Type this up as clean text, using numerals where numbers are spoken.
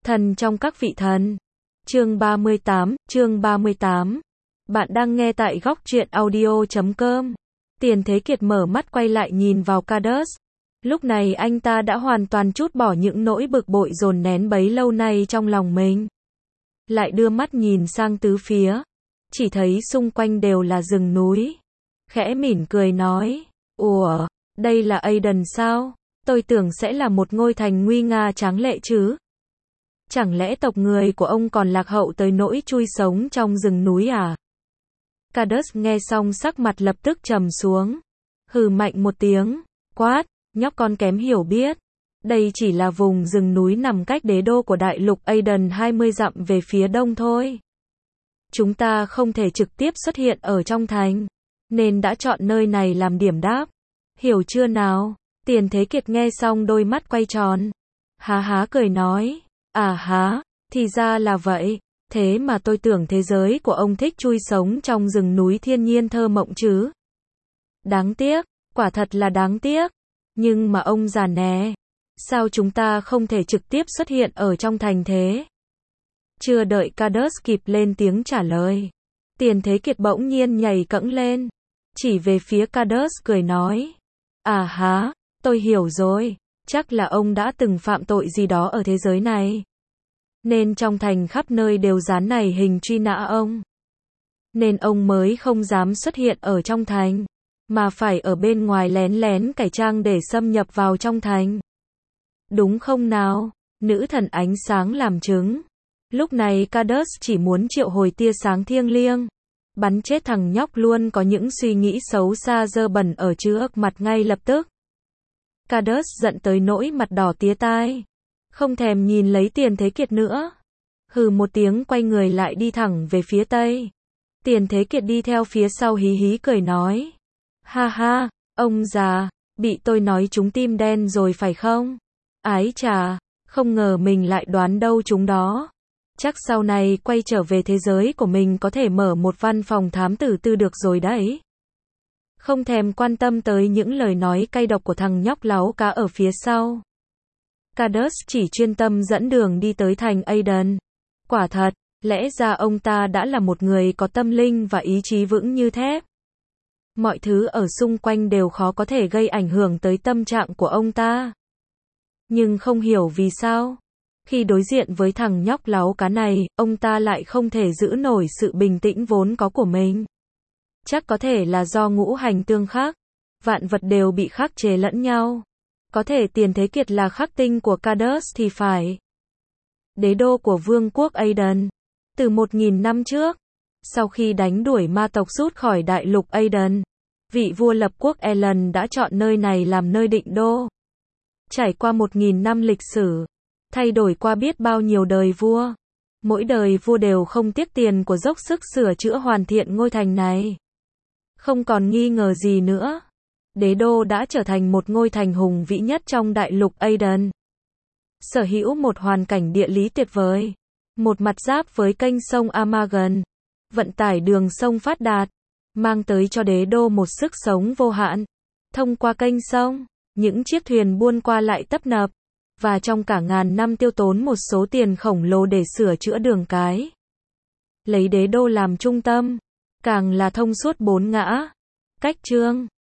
Thần trong các vị thần. Chương 38. Bạn đang nghe tại góc truyện audio.com. Tiền Thế Kiệt mở mắt quay lại nhìn vào Cardos. Lúc này anh ta đã hoàn toàn trút bỏ những nỗi bực bội dồn nén bấy lâu nay trong lòng mình. Lại đưa mắt nhìn sang tứ phía. Chỉ thấy xung quanh đều là rừng núi. Khẽ mỉm cười nói. Ủa, đây là Aden sao? Tôi tưởng sẽ là một ngôi thành nguy nga tráng lệ chứ. Chẳng lẽ tộc người của ông còn lạc hậu tới nỗi chui sống trong rừng núi à? Cardos nghe xong sắc mặt lập tức trầm xuống. Hừ mạnh một tiếng, quát, nhóc con kém hiểu biết. Đây chỉ là vùng rừng núi nằm cách đế đô của đại lục Aden 20 dặm về phía đông thôi. Chúng ta không thể trực tiếp xuất hiện ở trong thành, nên đã chọn nơi này làm điểm đáp. Hiểu chưa nào? Tiền Thế Kiệt nghe xong đôi mắt quay tròn. Há há cười nói. À há, thì ra là vậy. Thế mà tôi tưởng thế giới của ông thích chui sống trong rừng núi thiên nhiên thơ mộng chứ. Đáng tiếc, quả thật là đáng tiếc. Nhưng mà ông già nè, sao chúng ta không thể trực tiếp xuất hiện ở trong thành thế? Chưa đợi Cardos kịp lên tiếng trả lời, Tiền Thế Kiệt bỗng nhiên nhảy cẫng lên, chỉ về phía Cardos cười nói. À há, tôi hiểu rồi, chắc là ông đã từng phạm tội gì đó ở thế giới này. Nên trong thành khắp nơi đều dán này hình truy nã ông. Nên ông mới không dám xuất hiện ở trong thành, mà phải ở bên ngoài lén lén cải trang để xâm nhập vào trong thành. Đúng không nào? Nữ thần ánh sáng làm chứng. Lúc này Cardos chỉ muốn triệu hồi tia sáng thiêng liêng, bắn chết thằng nhóc luôn có những suy nghĩ xấu xa dơ bẩn ở trước mặt ngay lập tức. Cardos giận tới nỗi mặt đỏ tía tai, không thèm nhìn lấy Tiền Thế Kiệt nữa. Hừ một tiếng quay người lại đi thẳng về phía tây. Tiền Thế Kiệt đi theo phía sau hí hí cười nói. Ha ha, ông già, bị tôi nói trúng tim đen rồi phải không? Ái chà, không ngờ mình lại đoán đâu trúng đó. Chắc sau này quay trở về thế giới của mình có thể mở một văn phòng thám tử tư được rồi đấy. Không thèm quan tâm tới những lời nói cay độc của thằng nhóc láu cá ở phía sau. Cardos chỉ chuyên tâm dẫn đường đi tới thành Aden. Quả thật, lẽ ra ông ta đã là một người có tâm linh và ý chí vững như thép. Mọi thứ ở xung quanh đều khó có thể gây ảnh hưởng tới tâm trạng của ông ta. Nhưng không hiểu vì sao, khi đối diện với thằng nhóc láu cá này, ông ta lại không thể giữ nổi sự bình tĩnh vốn có của mình. Chắc có thể là do ngũ hành tương khắc, vạn vật đều bị khắc chế lẫn nhau. Có thể Tiền Thế Kiệt là khắc tinh của Cardos thì phải. Đế đô của vương quốc Aden. Từ 1000 năm trước, sau khi đánh đuổi ma tộc rút khỏi đại lục Aden, vị vua lập quốc Elen đã chọn nơi này làm nơi định đô. Trải qua 1000 năm lịch sử, thay đổi qua biết bao nhiêu đời vua. Mỗi đời vua đều không tiếc tiền của dốc sức sửa chữa hoàn thiện ngôi thành này. Không còn nghi ngờ gì nữa, đế đô đã trở thành một ngôi thành hùng vĩ nhất trong đại lục Aden. Sở hữu một hoàn cảnh địa lý tuyệt vời, một mặt giáp với kênh sông Amagon, vận tải đường sông phát đạt, mang tới cho đế đô một sức sống vô hạn. Thông qua kênh sông, những chiếc thuyền buôn qua lại tấp nập, và trong cả ngàn năm tiêu tốn một số tiền khổng lồ để sửa chữa đường cái. Lấy đế đô làm trung tâm, càng là thông suốt bốn ngã, cách Trương,